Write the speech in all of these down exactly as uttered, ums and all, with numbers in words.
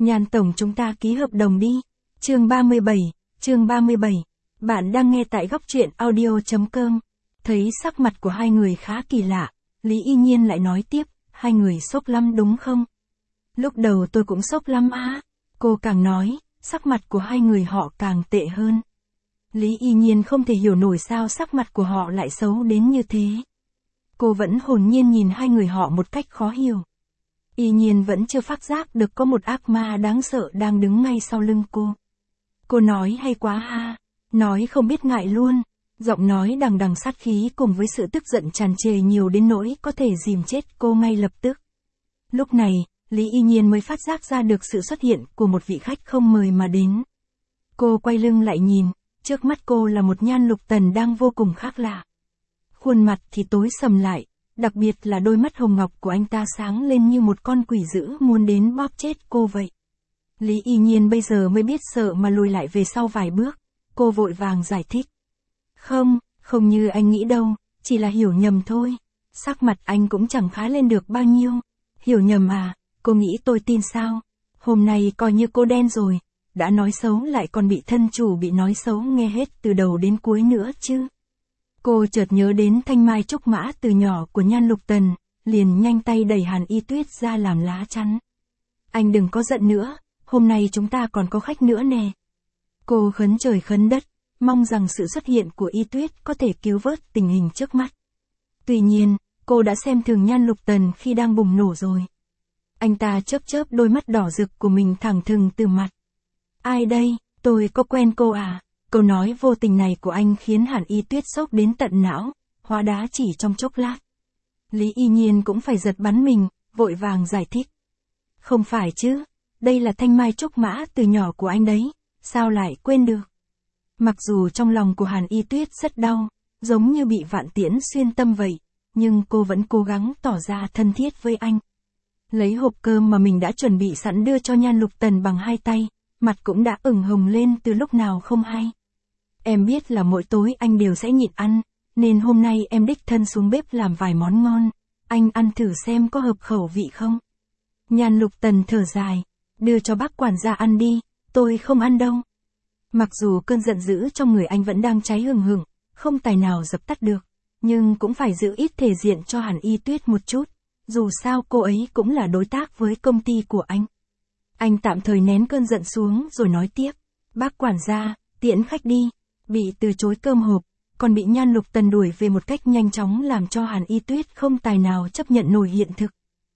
Nhan tổng chúng ta ký hợp đồng đi. Chương ba mươi bảy, chương ba mươi bảy. Bạn đang nghe tại góc truyện audio chấm com. Thấy sắc mặt của hai người khá kỳ lạ, Lý Y Nhiên lại nói tiếp, hai người sốc lắm đúng không? Lúc đầu tôi cũng sốc lắm á. Cô càng nói, sắc mặt của hai người họ càng tệ hơn. Lý Y Nhiên không thể hiểu nổi sao sắc mặt của họ lại xấu đến như thế. Cô vẫn hồn nhiên nhìn hai người họ một cách khó hiểu. Y Nhiên vẫn chưa phát giác được có một ác ma đáng sợ đang đứng ngay sau lưng cô. Cô nói hay quá ha, nói không biết ngại luôn, giọng nói đằng đằng sát khí cùng với sự tức giận tràn trề nhiều đến nỗi có thể dìm chết cô ngay lập tức. Lúc này, Lý Y Nhiên mới phát giác ra được sự xuất hiện của một vị khách không mời mà đến. Cô quay lưng lại nhìn, trước mắt cô là một Nhan Lục Tần đang vô cùng khác lạ. Khuôn mặt thì tối sầm lại, đặc biệt là đôi mắt hồng ngọc của anh ta sáng lên như một con quỷ dữ muốn đến bóp chết cô vậy. Lý Y Nhiên bây giờ mới biết sợ mà lùi lại về sau vài bước, cô vội vàng giải thích. Không, không như anh nghĩ đâu, chỉ là hiểu nhầm thôi. Sắc mặt anh cũng chẳng khá lên được bao nhiêu. Hiểu nhầm à, cô nghĩ tôi tin sao? Hôm nay coi như cô đen rồi, đã nói xấu lại còn bị thân chủ bị nói xấu nghe hết từ đầu đến cuối nữa chứ. Cô chợt nhớ đến thanh mai trúc mã từ nhỏ của Nhan Lục Tần, liền nhanh tay đẩy Hàn Y Tuyết ra làm lá chắn. Anh đừng có giận nữa, hôm nay chúng ta còn có khách nữa nè. Cô khấn trời khấn đất, mong rằng sự xuất hiện của Y Tuyết có thể cứu vớt tình hình trước mắt. Tuy nhiên, cô đã xem thường Nhan Lục Tần khi đang bùng nổ rồi. Anh ta chớp chớp đôi mắt đỏ rực của mình thẳng thừng từ mặt. Ai đây, tôi có quen cô à? Câu nói vô tình này của anh khiến Hàn Y Tuyết sốc đến tận não, hóa đá chỉ trong chốc lát. Lý Y Nhiên cũng phải giật bắn mình, vội vàng giải thích. Không phải chứ, đây là thanh mai trúc mã từ nhỏ của anh đấy, sao lại quên được? Mặc dù trong lòng của Hàn Y Tuyết rất đau, giống như bị vạn tiễn xuyên tâm vậy, nhưng cô vẫn cố gắng tỏ ra thân thiết với anh. Lấy hộp cơm mà mình đã chuẩn bị sẵn đưa cho Nhan Lục Tần bằng hai tay, mặt cũng đã ửng hồng lên từ lúc nào không hay. Em biết là mỗi tối anh đều sẽ nhịn ăn, nên hôm nay em đích thân xuống bếp làm vài món ngon, anh ăn thử xem có hợp khẩu vị không. Nhan Lục Tần thở dài, đưa cho bác quản gia ăn đi, tôi không ăn đâu. Mặc dù cơn giận dữ trong người anh vẫn đang cháy hừng hừng, không tài nào dập tắt được, nhưng cũng phải giữ ít thể diện cho Hàn Y Tuyết một chút, dù sao cô ấy cũng là đối tác với công ty của anh. Anh tạm thời nén cơn giận xuống rồi nói tiếp, bác quản gia, tiễn khách đi. Bị từ chối cơm hộp, còn bị Nhan Lục Tần đuổi về một cách nhanh chóng làm cho Hàn Y Tuyết không tài nào chấp nhận nổi hiện thực.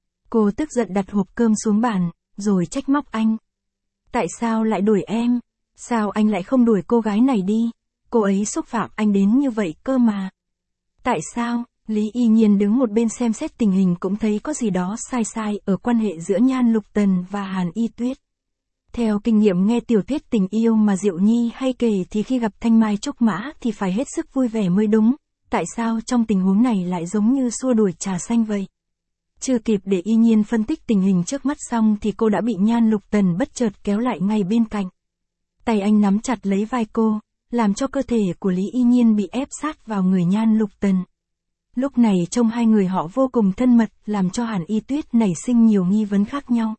Cô tức giận đặt hộp cơm xuống bàn, rồi trách móc anh. Tại sao lại đuổi em? Sao anh lại không đuổi cô gái này đi? Cô ấy xúc phạm anh đến như vậy cơ mà. Tại sao? Lý Y Nhiên đứng một bên xem xét tình hình cũng thấy có gì đó sai sai ở quan hệ giữa Nhan Lục Tần và Hàn Y Tuyết. Theo kinh nghiệm nghe tiểu thuyết tình yêu mà Diệu Nhi hay kể thì khi gặp thanh mai trúc mã thì phải hết sức vui vẻ mới đúng, tại sao trong tình huống này lại giống như xua đuổi trà xanh vậy? Chưa kịp để Y Nhiên phân tích tình hình trước mắt xong thì cô đã bị Nhan Lục Tần bất chợt kéo lại ngay bên cạnh. Tay anh nắm chặt lấy vai cô, làm cho cơ thể của Lý Y Nhiên bị ép sát vào người Nhan Lục Tần. Lúc này trông hai người họ vô cùng thân mật làm cho Hàn Y Tuyết nảy sinh nhiều nghi vấn khác nhau.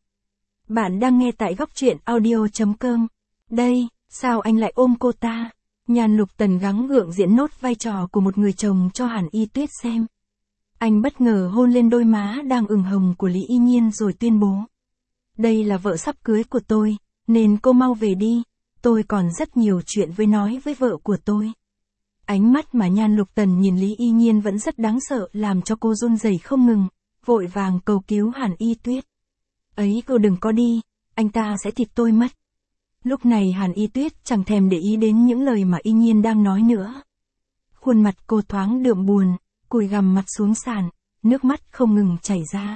Bạn đang nghe tại góc truyện audio chấm com. Đây, sao anh lại ôm cô ta? Nhan Lục Tần gắng gượng diễn nốt vai trò của một người chồng cho Hàn Y Tuyết xem. Anh bất ngờ hôn lên đôi má đang ửng hồng của Lý Y Nhiên rồi tuyên bố. Đây là vợ sắp cưới của tôi, nên cô mau về đi, tôi còn rất nhiều chuyện với nói với vợ của tôi. Ánh mắt mà Nhan Lục Tần nhìn Lý Y Nhiên vẫn rất đáng sợ làm cho cô run rẩy không ngừng, vội vàng cầu cứu Hàn Y Tuyết. Ấy cô đừng có đi, anh ta sẽ thịt tôi mất. Lúc này Hàn Y Tuyết chẳng thèm để ý đến những lời mà Y Nhiên đang nói nữa. Khuôn mặt cô thoáng đượm buồn, cúi gằm mặt xuống sàn, nước mắt không ngừng chảy ra.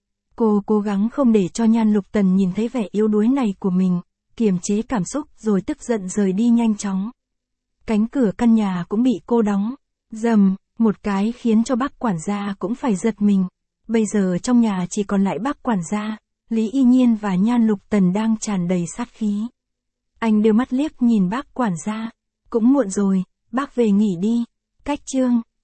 Cô cố gắng không để cho Nhan Lục Tần nhìn thấy vẻ yếu đuối này của mình, kiềm chế cảm xúc rồi tức giận rời đi nhanh chóng. Cánh cửa căn nhà cũng bị cô đóng, rầm, một cái khiến cho bác quản gia cũng phải giật mình. Bây giờ trong nhà chỉ còn lại bác quản gia, Lý Y Nhiên và Nhan Lục Tần đang tràn đầy sát khí. Anh đưa mắt liếc nhìn bác quản gia, cũng muộn rồi, bác về nghỉ đi. Cách chương